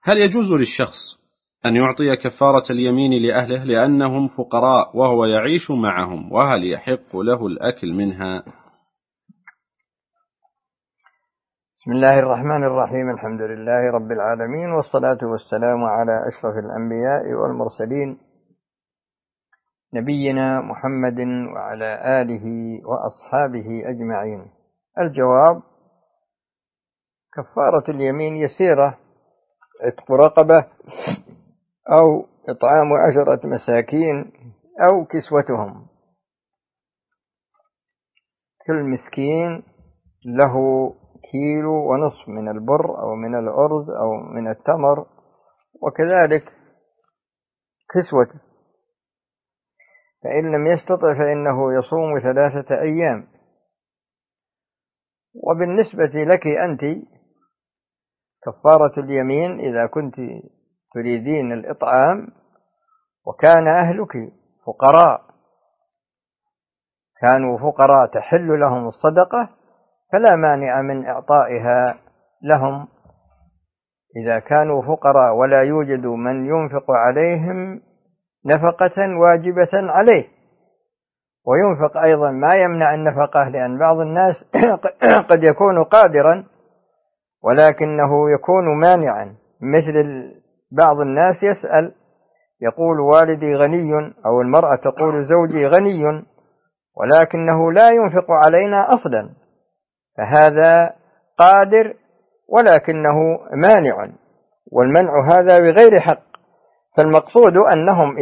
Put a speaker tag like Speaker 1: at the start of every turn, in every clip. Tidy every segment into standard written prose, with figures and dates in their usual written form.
Speaker 1: هل يجوز للشخص أن يعطي كفارة اليمين لأهله لأنهم فقراء وهو يعيش معهم، وهل يحق له الأكل منها؟
Speaker 2: بسم الله الرحمن الرحيم. الحمد لله رب العالمين، والصلاة والسلام على أشرف الأنبياء والمرسلين، نبينا محمد وعلى آله وأصحابه أجمعين. الجواب: كفارة اليمين يسيرة: عتق رقبة، أو إطعام 10 مساكين، أو كسوتهم. كل مسكين له 1.5 كيلو من البر أو من الأرز أو من التمر، وكذلك كسوته. فإن لم يستطع فإنه يصوم 3 أيام. وبالنسبة لك أنت، كفارة اليمين إذا كنت تريدين الإطعام وكان أهلك فقراء، كانوا فقراء تحل لهم الصدقة، فلا مانع من إعطائها لهم. إذا كانوا فقراء ولا يوجد من ينفق عليهم نفقة واجبة عليه، وينفق أيضا ما يمنع النفقة، لأن بعض الناس قد يكون قادرا ولكنه يكون مانعا، مثل بعض الناس يسأل يقول والدي غني، أو المرأة تقول زوجي غني ولكنه لا ينفق علينا أصلا، فهذا قادر ولكنه مانع، والمنع هذا بغير حق. فالمقصود أنهم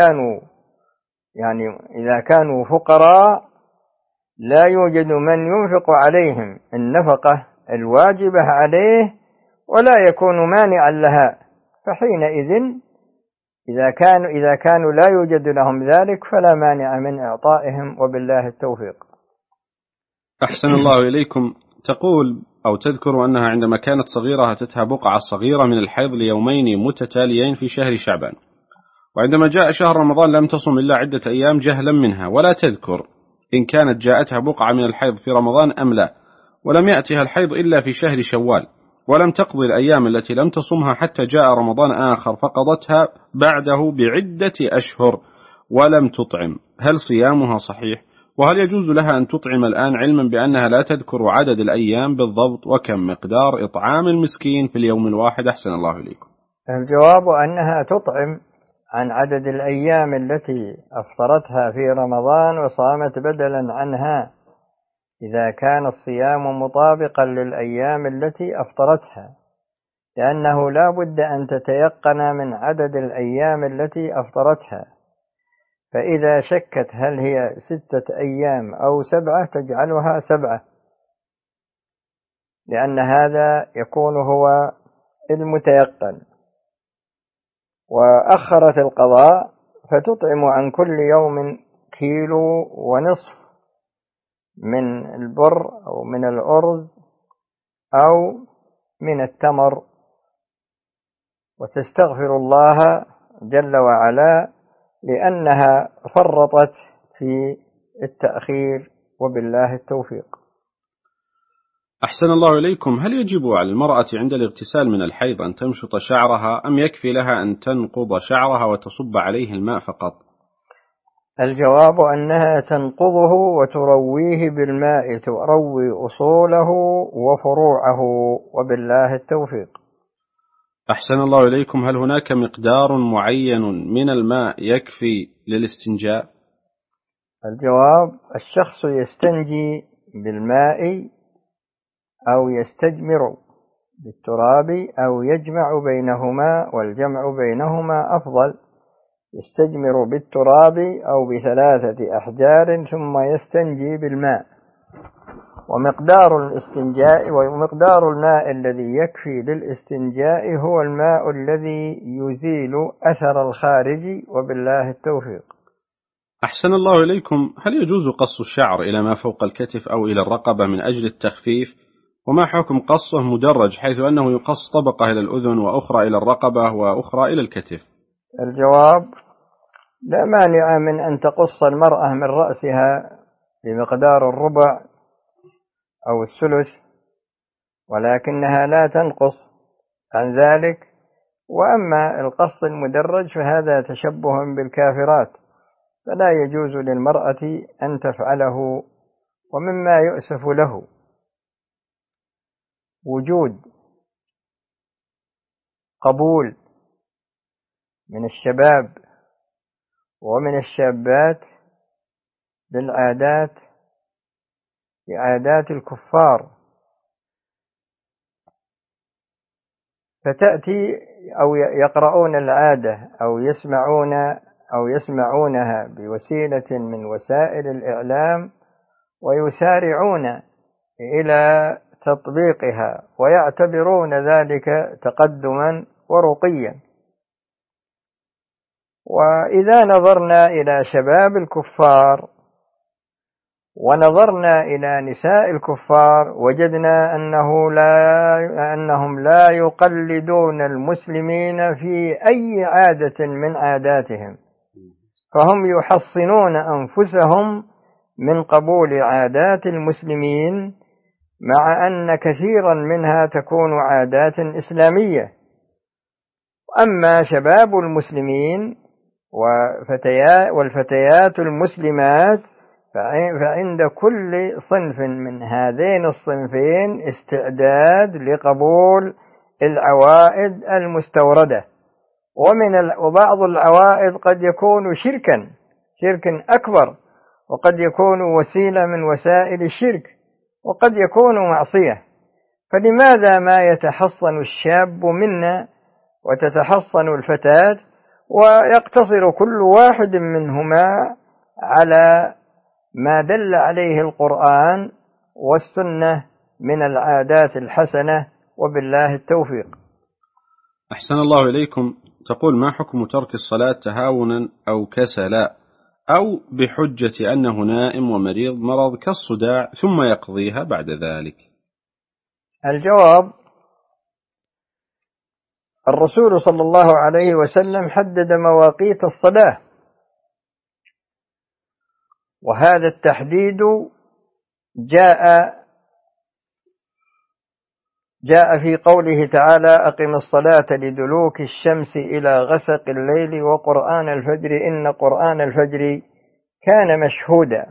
Speaker 2: إذا كانوا فقراء لا يوجد من ينفق عليهم النفقة الواجبة عليه ولا يكون مانعا لها، فحينئذ إذا كانوا لا يوجد لهم ذلك فلا مانع من إعطائهم، وبالله التوفيق.
Speaker 1: أحسن الله إليكم. تقول أو تذكر أنها عندما كانت صغيرة أتتها بقعة صغيرة من الحيض ليومين متتاليين في شهر شعبان، وعندما جاء شهر رمضان لم تصم إلا عدة أيام جهلا منها، ولا تذكر إن كانت جاءتها بقعة من الحيض في رمضان أم لا، ولم يأتها الحيض إلا في شهر شوال، ولم تقضي الأيام التي لم تصمها حتى جاء رمضان آخر فقضتها بعده بعدة أشهر ولم تطعم، هل صيامها صحيح؟ وهل يجوز لها أن تطعم الآن علما بأنها لا تذكر عدد الأيام بالضبط وكم مقدار إطعام المسكين في اليوم الواحد؟ أحسن الله إليكم.
Speaker 2: الجواب أنها تطعم عن عدد الأيام التي أفطرتها في رمضان وصامت بدلا عنها، إذا كان الصيام مطابقا للأيام التي أفطرتها، لأنه لا بد أن تتيقن من عدد الأيام التي أفطرتها. فإذا شكت هل هي 6 أيام أو 7 تجعلها 7، لأن هذا يكون هو المتيقن. وأخرت القضاء فتطعم عن كل يوم 1.5 كيلو من البر أو من الأرز أو من التمر، وتستغفر الله جل وعلا لأنها فرطت في التأخير، وبالله التوفيق.
Speaker 1: أحسن الله إليكم. هل يجب على المرأة عند الاغتسال من الحيض أن تمشط شعرها، أم يكفي لها أن تنقض شعرها وتصب عليه الماء فقط؟
Speaker 2: الجواب أنها تنقضه وترويه بالماء، تروي أصوله وفروعه، وبالله التوفيق.
Speaker 1: أحسن الله إليكم. هل هناك مقدار معين من الماء يكفي للاستنجاء؟
Speaker 2: الجواب: الشخص يستنجي بالماء أو يستجمر بالتراب أو يجمع بينهما، والجمع بينهما أفضل. يستجمر بالتراب أو ب3 أحجار ثم يستنجي بالماء. ومقدار الاستنجاء ومقدار الماء الذي يكفي للاستنجاء هو الماء الذي يزيل أثر الخارج، وبالله التوفيق.
Speaker 1: أحسن الله إليكم. هل يجوز قص الشعر إلى ما فوق الكتف أو إلى الرقبة من أجل التخفيف؟ وما حكم قصه مدرج حيث أنه يقص طبقة إلى الأذن وأخرى إلى الرقبة وأخرى إلى الكتف؟
Speaker 2: الجواب: لا مانع من أن تقص المرأة من رأسها بمقدار 1/4 أو 1/3، ولكنها لا تنقص عن ذلك وأما القص المدرج فهذا تشبه بالكافرات، فلا يجوز للمرأة أن تفعله. ومما يؤسف له وجود قبول من الشباب ومن الشابات للعادات لعادات الكفار، فتأتي أو يقرؤون العادة أو يسمعونها بوسيلة من وسائل الإعلام ويسارعون إلى تطبيقها ويعتبرون ذلك تقدما ورقيا. وإذا نظرنا إلى شباب الكفار ونظرنا إلى نساء الكفار وجدنا أنهم لا يقلدون المسلمين في أي عادة من عاداتهم، فهم يحصنون أنفسهم من قبول عادات المسلمين، مع أن كثيرا منها تكون عادات إسلامية. أما شباب المسلمين والفتيات المسلمات فعند كل صنف من هذين الصنفين استعداد لقبول العوائد المستوردة، وبعض العوائد قد يكون شركا أكبر، وقد يكون وسيلة من وسائل الشرك، وقد يكون معصية. فلماذا ما يتحصن الشاب منا وتتحصن الفتاة ويقتصر كل واحد منهما على ما دل عليه القرآن والسنة من العادات الحسنة، وبالله التوفيق.
Speaker 1: أحسن الله إليكم. تقول: ما حكم ترك الصلاة تهاونا أو كسلا أو بحجة أنه نائم ومريض مرض كالصداع ثم يقضيها بعد ذلك؟
Speaker 2: الجواب: الرسول صلى الله عليه وسلم حدد مواقيت الصلاة، وهذا التحديد جاء في قوله تعالى: أقم الصلاة لدلوك الشمس إلى غسق الليل وقرآن الفجر إن قرآن الفجر كان مشهودا.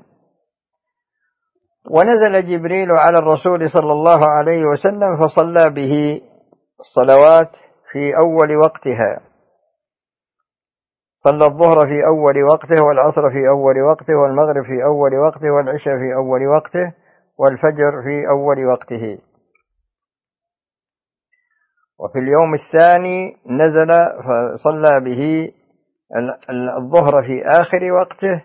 Speaker 2: ونزل جبريل على الرسول صلى الله عليه وسلم فصلى به الصلوات في أول وقتها، صلى الظهر في أول وقته، والعصر في أول وقته، والمغرب في أول وقته، والعشاء في أول وقته، والفجر في أول وقته. وفي اليوم الثاني نزل فصلى به الظهر في آخر وقته،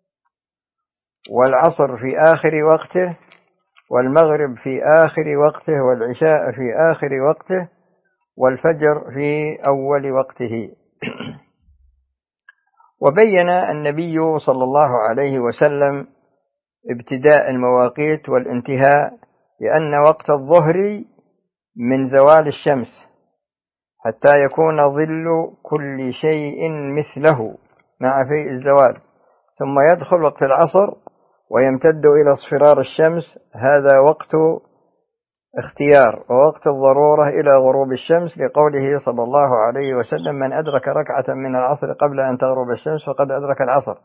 Speaker 2: والعصر في آخر وقته، والمغرب في آخر وقته، والعشاء في آخر وقته، والفجر في أول وقته. وبين النبي صلى الله عليه وسلم ابتداء المواقيت والانتهاء، لأن وقت الظهر من زوال الشمس حتى يكون ظل كل شيء مثله مع فيء الزوال، ثم يدخل وقت العصر ويمتد إلى اصفرار الشمس، هذا وقت اختيار ووقت الضرورة إلى غروب الشمس، لقوله صلى الله عليه وسلم: من أدرك ركعة من العصر قبل أن تغرب الشمس فقد أدرك العصر.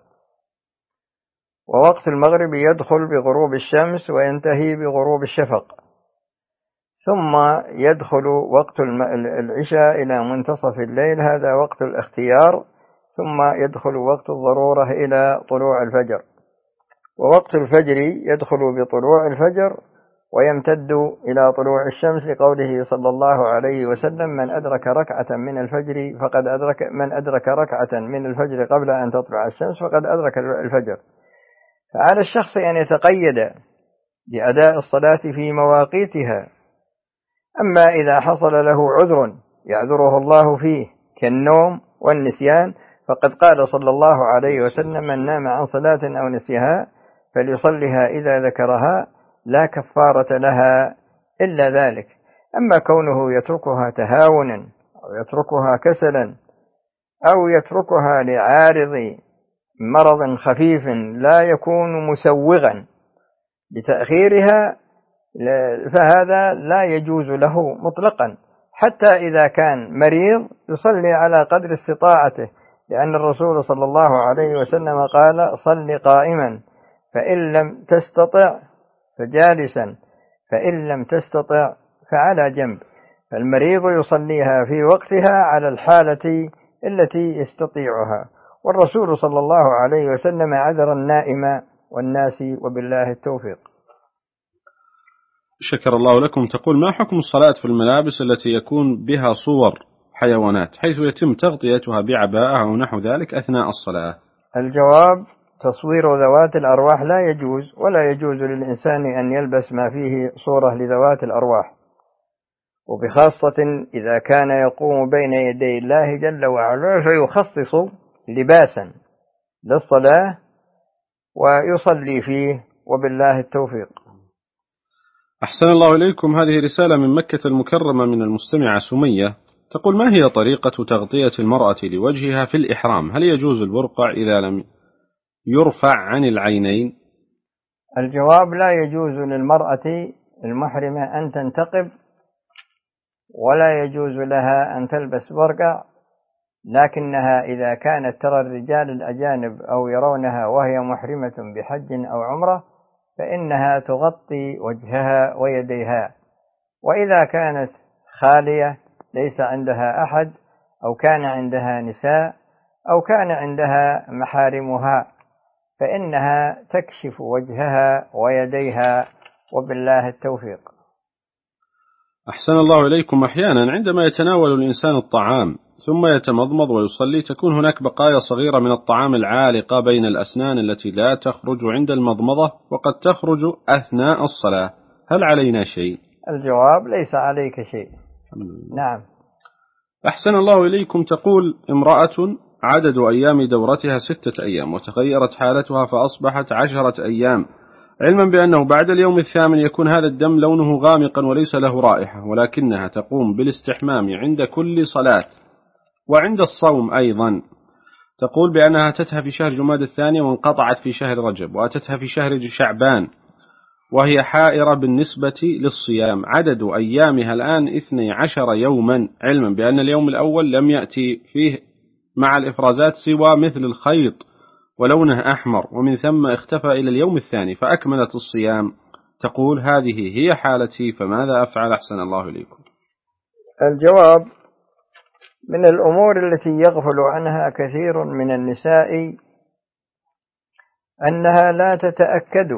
Speaker 2: ووقت المغرب يدخل بغروب الشمس وينتهي بغروب الشفق، ثم يدخل وقت العشاء إلى منتصف الليل، هذا وقت الاختيار، ثم يدخل وقت الضرورة إلى طلوع الفجر. ووقت الفجر يدخل بطلوع الفجر ويمتد إلى طلوع الشمس، لقوله صلى الله عليه وسلم: من أدرك ركعة من الفجر من أدرك ركعة من الفجر قبل أن تطلع الشمس فقد أدرك الفجر. فعلى الشخص أن يتقيد بأداء الصلاة في مواقيتها. أما إذا حصل له عذر يعذره الله فيه كالنوم والنسيان، فقد قال صلى الله عليه وسلم: من نام عن صلاة أو نسيها فليصلها إذا ذكرها لا كفارة لها إلا ذلك. أما كونه يتركها تهاونا أو يتركها كسلا أو يتركها لعارض مرض خفيف لا يكون مسوغا لتأخيرها، فهذا لا يجوز له مطلقا، حتى إذا كان مريض يصلي على قدر استطاعته، لأن الرسول صلى الله عليه وسلم قال: صل قائما، فإن لم تستطع فجالسا، فإن لم تستطع فعلى جنب. فالمريض يصليها في وقتها على الحالة التي يستطيعها، والرسول صلى الله عليه وسلم عذر النائم والناس، وبالله التوفيق.
Speaker 1: شكر الله لكم. تقول: ما حكم الصلاة في الملابس التي يكون بها صور حيوانات حيث يتم تغطيتها بعباءة أو نحو ذلك أثناء الصلاة؟
Speaker 2: الجواب: تصوير ذوات الأرواح لا يجوز، ولا يجوز للإنسان أن يلبس ما فيه صورة لذوات الأرواح، وبخاصة إذا كان يقوم بين يدي الله جل وعلا فيخصص لباسا للصلاة ويصلي فيه، وبالله التوفيق.
Speaker 1: أحسن الله إليكم. هذه رسالة من مكة المكرمة من المستمعة سمية، تقول: ما هي طريقة تغطية المرأة لوجهها في الإحرام؟ هل يجوز البرقع إذا لم يرفع عن العينين؟
Speaker 2: الجواب: لا يجوز للمرأة المحرمة أن تنتقب، ولا يجوز لها أن تلبس برقع، لكنها إذا كانت ترى الرجال الأجانب أو يرونها وهي محرمة بحج أو عمرة فإنها تغطي وجهها ويديها. وإذا كانت خالية ليس عندها أحد، أو كان عندها نساء، أو كان عندها محارمها، فإنها تكشف وجهها ويديها، وبالله التوفيق.
Speaker 1: أحسن الله إليكم. أحيانا عندما يتناول الإنسان الطعام ثم يتمضمض ويصلي تكون هناك بقايا صغيرة من الطعام العالقة بين الأسنان التي لا تخرج عند المضمضة وقد تخرج أثناء الصلاة، هل علينا شيء؟
Speaker 2: الجواب: ليس عليك شيء. نعم.
Speaker 1: أحسن الله إليكم. تقول: امرأة عدد أيام دورتها 6 أيام وتغيرت حالتها فأصبحت 10 أيام، علما بأنه بعد اليوم 8 يكون هذا الدم لونه غامقا وليس له رائحة، ولكنها تقوم بالاستحمام عند كل صلاة وعند الصوم أيضا. تقول بأنها أتتها في شهر جماد الثاني وانقطعت في شهر رجب، وأتتها في شهر شعبان، وهي حائرة بالنسبة للصيام. عدد أيامها الآن 12 يوما، علما بأن اليوم الأول لم يأتي فيه مع الإفرازات سوى مثل الخيط ولونه أحمر، ومن ثم اختفى إلى اليوم الثاني فأكملت الصيام. تقول: هذه هي حالتي، فماذا أفعل؟ أحسن الله إليكم.
Speaker 2: الجواب: من الأمور التي يغفل عنها كثير من النساء أنها لا تتأكد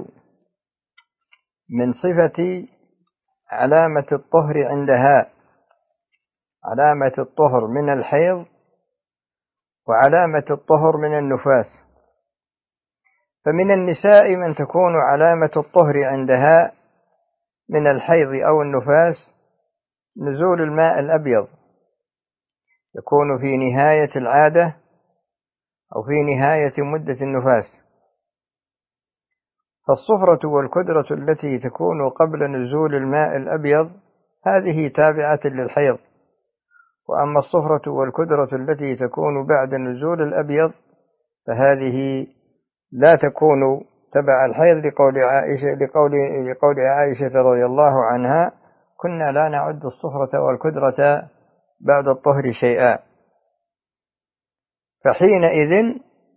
Speaker 2: من صفة علامة الطهر عندها، علامة الطهر من الحيض وعلامة الطهر من النفاس. فمن النساء من تكون علامة الطهر عندها من الحيض أو النفاس نزول الماء الأبيض، يكون في نهاية العادة أو في نهاية مدة النفاس. فالصفرة والكدرة التي تكون قبل نزول الماء الأبيض هذه تابعة للحيض، وأما الصفرة والكدرة التي تكون بعد نزول الأبيض فهذه لا تكون تبع الحيض، لقول عائشة رضي الله عنها: كنا لا نعد الصفرة والكدرة بعد الطهر شيئا. فحينئذ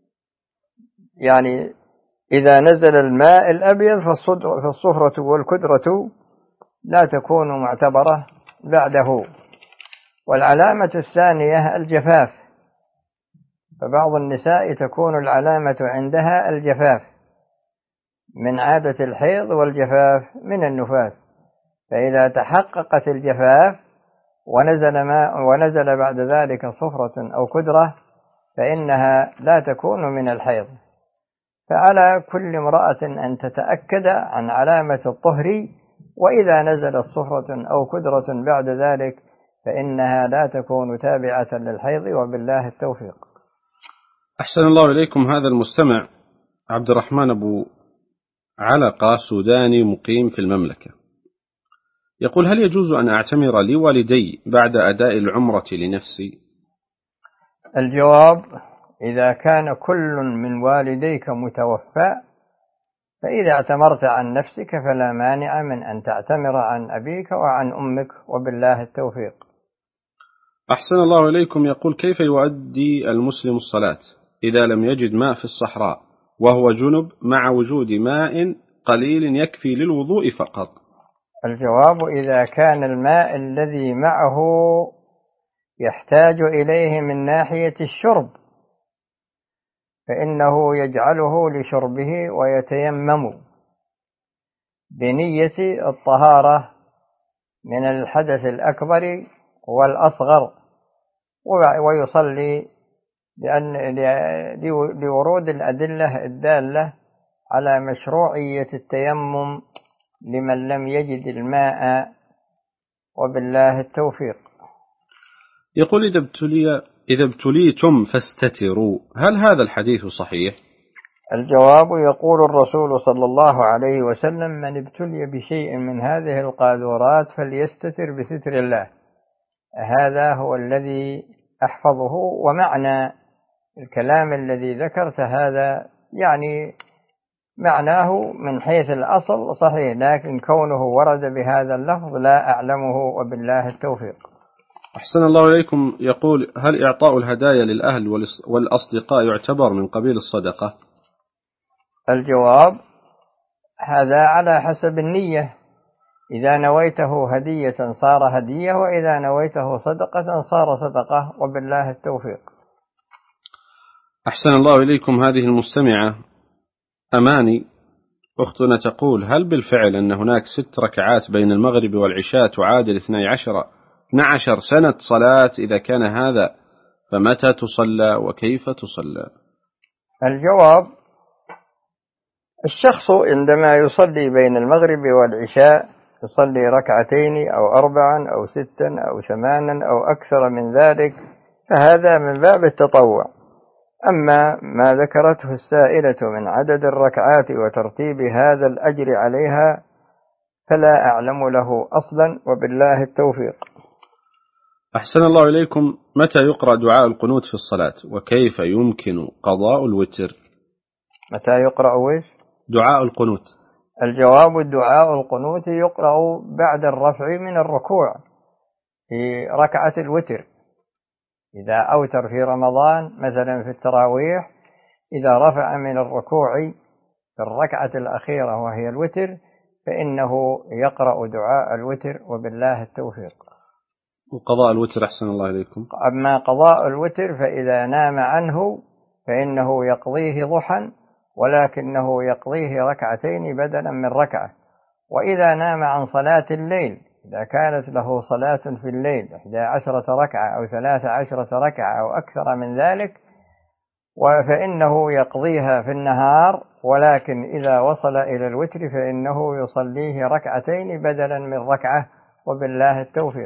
Speaker 2: يعني إذا نزل الماء الأبيض فالصفرة والكدرة لا تكون معتبرة بعده. والعلامة الثانية الجفاف، فبعض النساء تكون العلامة عندها الجفاف من عادة الحيض والجفاف من النفاس، فإذا تحققت الجفاف ونزل ماء ونزل بعد ذلك صفرة أو كدرة فإنها لا تكون من الحيض. فعلى كل امرأة أن تتأكد عن علامة الطهر، وإذا نزلت صفرة أو كدرة بعد ذلك فإنها لا تكون تابعة للحيض، وبالله التوفيق.
Speaker 1: أحسن الله إليكم. هذا المستمع عبد الرحمن أبو علقة سوداني مقيم في المملكة، يقول: هل يجوز أن أعتمر لوالدي بعد أداء العمرة لنفسي؟
Speaker 2: الجواب: إذا كان كل من والديك متوفى فإذا اعتمرت عن نفسك فلا مانع من أن تعتمر عن أبيك وعن أمك، وبالله التوفيق.
Speaker 1: أحسن الله إليكم. يقول: كيف يؤدي المسلم الصلاة إذا لم يجد ماء في الصحراء وهو جنب مع وجود ماء قليل يكفي للوضوء فقط؟
Speaker 2: الجواب: إذا كان الماء الذي معه يحتاج إليه من ناحية الشرب فإنه يجعله لشربه ويتيمم بنية الطهارة من الحدث الأكبر والأصغر، ويصلي لورود الأدلة الدالة على مشروعية التيمم لمن لم يجد الماء، وبالله التوفيق.
Speaker 1: يقول: إذا ابتليتم فاستتروا، هل هذا الحديث صحيح؟
Speaker 2: الجواب: يقول الرسول صلى الله عليه وسلم: من ابتلي بشيء من هذه القاذورات فليستتر بستر الله. هذا هو الذي أحفظه، ومعنى الكلام الذي ذكرت هذا يعني معناه من حيث الأصل صحيح، لكن كونه ورد بهذا اللفظ لا أعلمه، وبالله التوفيق.
Speaker 1: أحسن الله إليكم. يقول: هل إعطاء الهدايا للأهل والأصدقاء يعتبر من قبيل الصدقة؟
Speaker 2: الجواب: هذا على حسب النية، إذا نويته هدية صار هدية، وإذا نويته صدقة صار صدقة، وبالله التوفيق.
Speaker 1: أحسن الله إليكم. هذه المستمعة أماني أختنا تقول: هل بالفعل أن هناك 6 ركعات بين المغرب والعشاء تعادل 12 سنة صلاة؟ إذا كان هذا فمتى تصلى وكيف تصلى؟
Speaker 2: الجواب: الشخص عندما يصلي بين المغرب والعشاء يصلي 2 أو 4 أو 6 أو 8 أو أكثر من ذلك، فهذا من باب التطوع. أما ما ذكرته السائلة من عدد الركعات وترتيب هذا الأجر عليها فلا أعلم له أصلا، وبالله التوفيق.
Speaker 1: أحسن الله إليكم. متى يقرأ دعاء القنوت في الصلاة، وكيف يمكن قضاء الوتر؟
Speaker 2: متى يقرأ ويش؟
Speaker 1: دعاء القنوت.
Speaker 2: الجواب: الدعاء القنوت يقرأ بعد الرفع من الركوع في ركعة الوتر، إذا أوتر في رمضان مثلا في التراويح، إذا رفع من الركوع في الركعة الأخيرة وهي الوتر فإنه يقرأ دعاء الوتر، وبالله التوفيق.
Speaker 1: وقضاء الوتر أحسن الله إليكم.
Speaker 2: أما قضاء الوتر فإذا نام عنه فإنه يقضيه ضحى، ولكنه يقضيه 2 بدلا من ركعة. وإذا نام عن صلاة الليل، إذا كانت له صلاة في الليل 11 ركعة أو 13 ركعة أو أكثر من ذلك، فإنه يقضيها في النهار، ولكن إذا وصل إلى الوتر فإنه يصليه 2 بدلا من ركعة، وبالله التوفيق.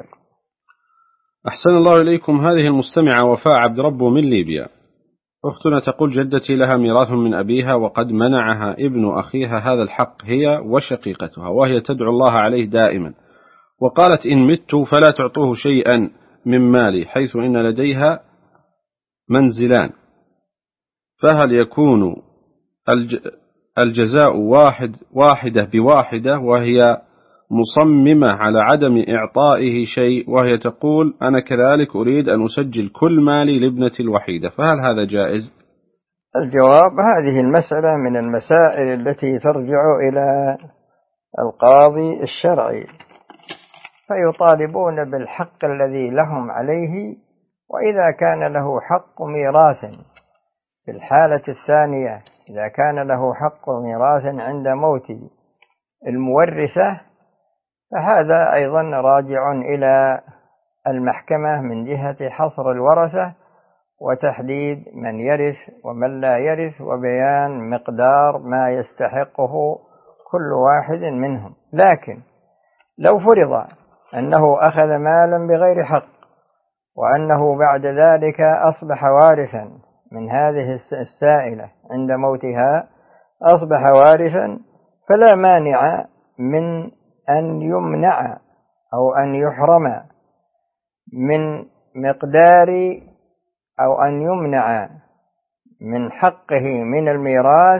Speaker 1: أحسن الله إليكم. هذه المستمعة وفاء عبد ربه من ليبيا أختنا تقول: جدتي لها ميراث من أبيها، وقد منعها ابن أخيها هذا الحق هي وشقيقتها، وهي تدعو الله عليه دائما، وقالت: إن مت فلا تعطوه شيئا من مالي، حيث إن لديها منزلان، فهل يكون الجزاء واحدة بواحدة؟ وهي مصممة على عدم إعطائه شيء، وهي تقول: أنا كذلك أريد أن أسجل كل مالي لابنتي الوحيدة، فهل هذا جائز؟
Speaker 2: الجواب: هذه المسألة من المسائل التي ترجع إلى القاضي الشرعي، فيطالبون بالحق الذي لهم عليه، وإذا كان له حق ميراث في الحالة الثانية، إذا كان له حق ميراث عند موت المورثة، فهذا أيضا راجع إلى المحكمة من جهة حصر الورثة وتحديد من يرث ومن لا يرث، وبيان مقدار ما يستحقه كل واحد منهم. لكن لو فرض أنه أخذ مالا بغير حق، وأنه بعد ذلك أصبح وارثا من هذه السائلة عند موتها، أصبح وارثا، فلا مانع من أن يمنع أو أن يحرم من مقدار، أو أن يمنع من حقه من الميراث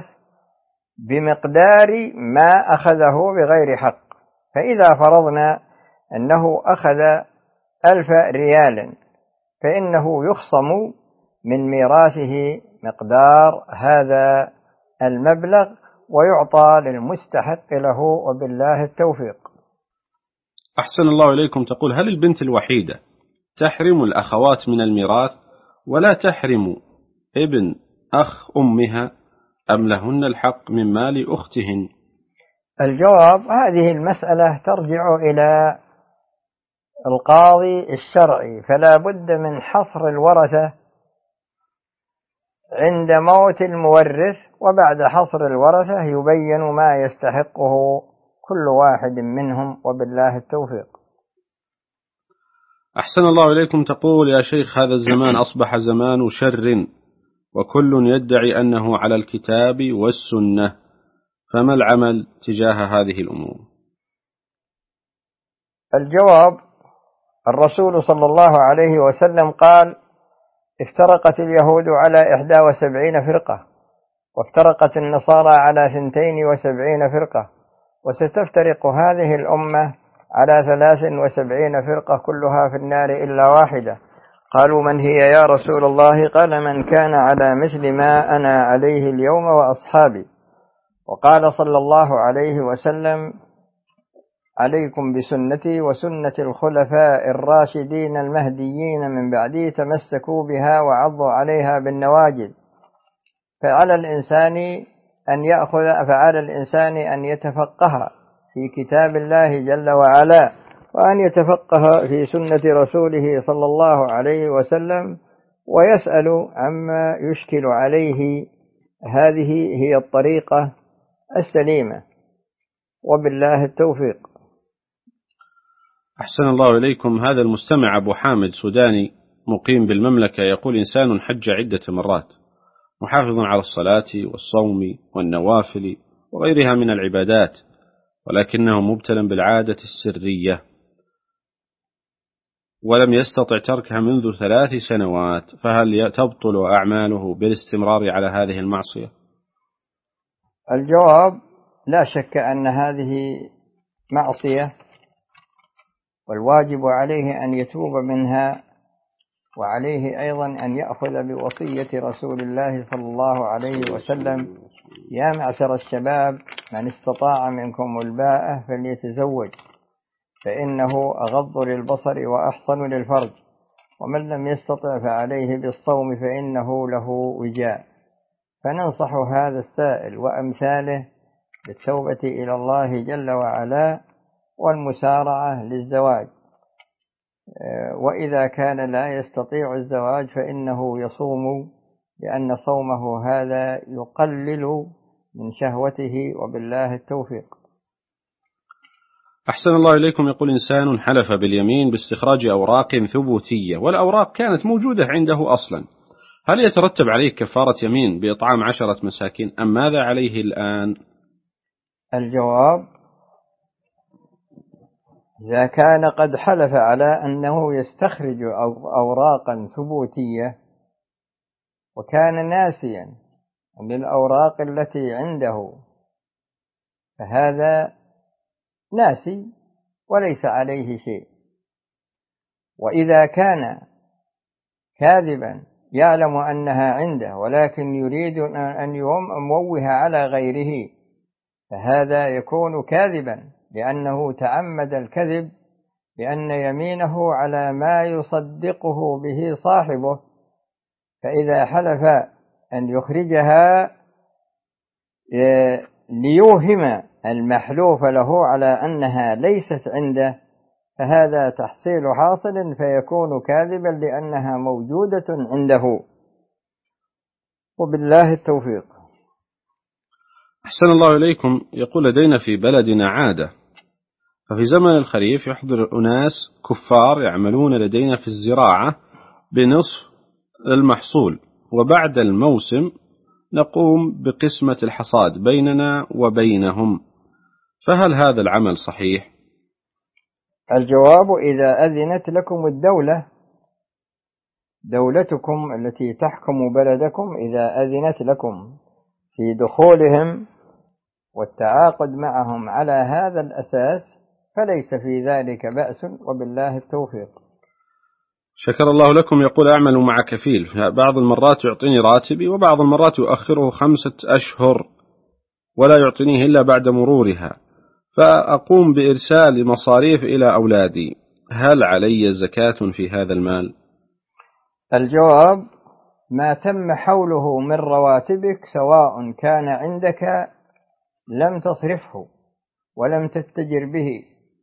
Speaker 2: بمقدار ما أخذه بغير حق. فإذا فرضنا أنه أخذ 1000 ريال فإنه يخصم من ميراثه مقدار هذا المبلغ ويعطى للمستحق له، وبالله التوفيق.
Speaker 1: أحسن الله إليكم. تقول: هل البنت الوحيدة تحرم الأخوات من الميراث ولا تحرم ابن أخ أمها، أم لهن الحق من مال أختهن؟
Speaker 2: الجواب: هذه المسألة ترجع إلى القاضي الشرعي، فلا بد من حصر الورثة عند موت المورث، وبعد حصر الورثة يبين ما يستحقه كل واحد منهم، وبالله التوفيق.
Speaker 1: أحسن الله إليكم. تقول: يا شيخ، هذا الزمان أصبح زمان شر، وكل يدعي أنه على الكتاب والسنة، فما العمل تجاه هذه الأمور؟
Speaker 2: الجواب: الرسول صلى الله عليه وسلم قال: افترقت اليهود على 71 فرقة، وافترقت النصارى على 72 فرقة، وستفترق هذه الأمة على 73 فرقة كلها في النار إلا واحدة. قالوا: من هي يا رسول الله؟ قال: من كان على مثل ما أنا عليه اليوم وأصحابي. وقال صلى الله عليه وسلم: عليكم بسنتي وسنة الخلفاء الراشدين المهديين من بعدي، تمسكوا بها وعضوا عليها بالنواجذ. فعلى الإنسان أن يتفقه في كتاب الله جل وعلا، وأن يتفقه في سنة رسوله صلى الله عليه وسلم، ويسأل عما يشكل عليه. هذه هي الطريقة السليمة، وبالله التوفيق.
Speaker 1: أحسن الله إليكم. هذا المستمع أبو حامد سوداني مقيم بالمملكة يقول: إنسان حج عدة مرات، محافظ على الصلاة والصوم والنوافل وغيرها من العبادات، ولكنه مبتلى بالعادة السرية، ولم يستطع تركها منذ 3 سنوات، فهل تبطل أعماله بالاستمرار على هذه المعصية؟
Speaker 2: الجواب: لا شك أن هذه معصية، والواجب عليه أن يتوب منها، وعليه أيضا أن يأخذ بوصية رسول الله صلى الله عليه وسلم: يا معشر الشباب، من استطاع منكم الباءة فليتزوج، فإنه أغض للبصر وأحصن للفرج، ومن لم يستطع فعليه بالصوم فإنه له وجاء. فننصح هذا السائل وأمثاله بالتوبة إلى الله جل وعلا والمسارعة للزواج، وإذا كان لا يستطيع الزواج فإنه يصوم، لأن صومه هذا يقلل من شهوته، وبالله التوفيق.
Speaker 1: أحسن الله إليكم. يقول: إنسان حلف باليمين باستخراج أوراق ثبوتية، والأوراق كانت موجودة عنده أصلا، هل يترتب عليه كفارة يمين بإطعام 10 مساكين، أم ماذا عليه الآن؟
Speaker 2: الجواب: إذا كان قد حلف على أنه يستخرج أوراقا ثبوتية وكان ناسيا للأوراق التي عنده، فهذا ناسي وليس عليه شيء. وإذا كان كاذبا يعلم أنها عنده ولكن يريد أن يموه على غيره، فهذا يكون كاذبا، لأنه تعمد الكذب، لأن يمينه على ما يصدقه به صاحبه. فإذا حلف أن يخرجها ليوهم المحلوف له على أنها ليست عنده، فهذا تحصيل حاصل، فيكون كاذبا لأنها موجودة عنده، وبالله التوفيق.
Speaker 1: أحسن الله إليكم. يقول: لدينا في بلدنا عادة، ففي زمن الخريف يحضر أناس كفار يعملون لدينا في الزراعة بنصف المحصول، وبعد الموسم نقوم بقسمة الحصاد بيننا وبينهم، فهل هذا العمل صحيح؟
Speaker 2: الجواب: إذا أذنت لكم دولتكم التي تحكم بلدكم، إذا أذنت لكم في دخولهم والتعاقد معهم على هذا الأساس، فليس في ذلك بأس، وبالله التوفيق.
Speaker 1: شكر الله لكم. يقول أعمل مع كفيل، بعض المرات يعطيني راتبي وبعض المرات يؤخره 5 أشهر ولا يعطينيه إلا بعد مرورها، فأقوم بإرسال مصاريف إلى أولادي، هل علي زكاة في هذا المال؟
Speaker 2: الجواب: ما تم حوله من رواتبك سواء كان عندك لم تصرفه ولم تتجر به،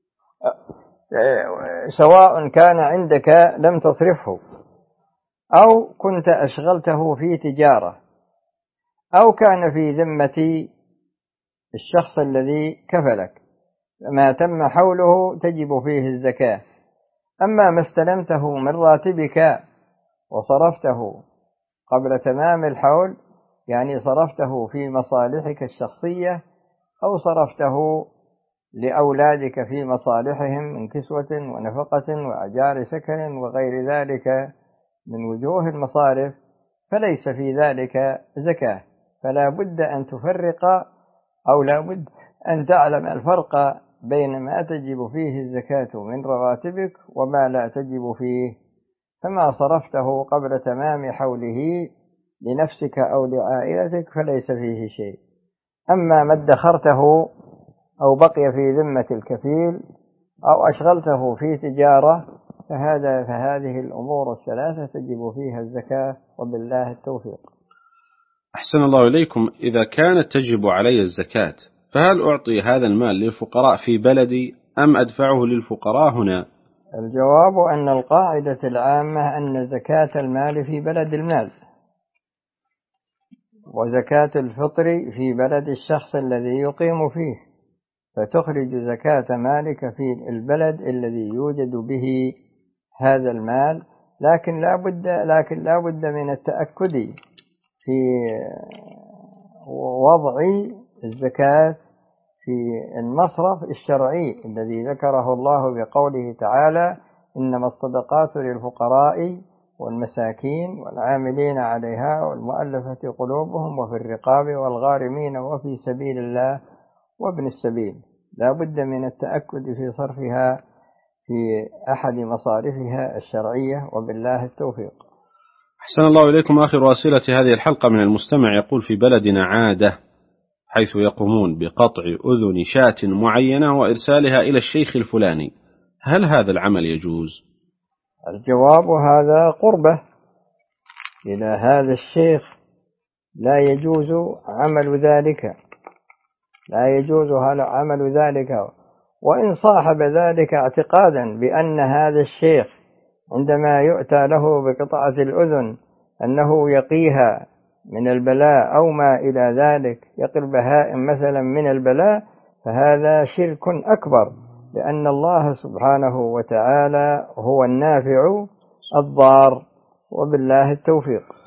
Speaker 2: سواء كان عندك لم تصرفه أو كنت أشغلته في تجارة أو كان في ذمة الشخص الذي كفلك، ما تم حوله تجب فيه الزكاة. أما ما استلمته من راتبك وصرفته قبل تمام الحول، يعني صرفته في مصالحك الشخصية أو صرفته لأولادك في مصالحهم من كسوة ونفقة وأجار سكن وغير ذلك من وجوه المصارف، فليس في ذلك زكاة. فلا بد أن تفرق أو لا بد أن تعلم الفرق بين ما تجب فيه الزكاة من رواتبك وما لا تجب فيه. فما صرفته قبل تمام حوله لنفسك أو لعائلتك فليس فيه شيء. أما ما ادخرته أو بقي في ذمة الكفيل أو أشغلته في تجارة فهذه الأمور الثلاثة تجب فيها الزكاة، وبالله التوفيق.
Speaker 1: أحسن الله إليكم. إذا كانت تجب علي الزكاة فهل أعطي هذا المال للفقراء في بلدي أم أدفعه للفقراء هنا؟
Speaker 2: الجواب أن القاعدة العامة أن زكاة المال في بلد المال، وزكاة الفطر في بلد الشخص الذي يقيم فيه، فتخرج زكاة مالك في البلد الذي يوجد به هذا المال. لكن لا بد من التأكد في وضع الزكاة في المصرف الشرعي الذي ذكره الله بقوله تعالى: إنما الصدقات للفقراء والمساكين والعاملين عليها والمؤلفة قلوبهم وفي الرقاب والغارمين وفي سبيل الله وابن السبيل. لا بد من التأكد في صرفها في أحد مصارفها الشرعية، وبالله التوفيق.
Speaker 1: أحسن الله إليكم. آخر أسئلة هذه الحلقة من المستمع يقول: في بلدنا عادة حيث يقومون بقطع أذن شاة معينة وإرسالها إلى الشيخ الفلاني، هل هذا العمل يجوز؟
Speaker 2: الجواب: هذا قربة إلى هذا الشيخ، لا يجوز عمل ذلك، لا يجوز عمل ذلك. وإن صاحب ذلك اعتقادا بأن هذا الشيخ عندما يؤتى له بقطعة الأذن أنه يقيها من البلاء أو ما إلى ذلك، يقي البهائم مثلا من البلاء، فهذا شرك أكبر، لأن الله سبحانه وتعالى هو النافع الضار، وبالله التوفيق.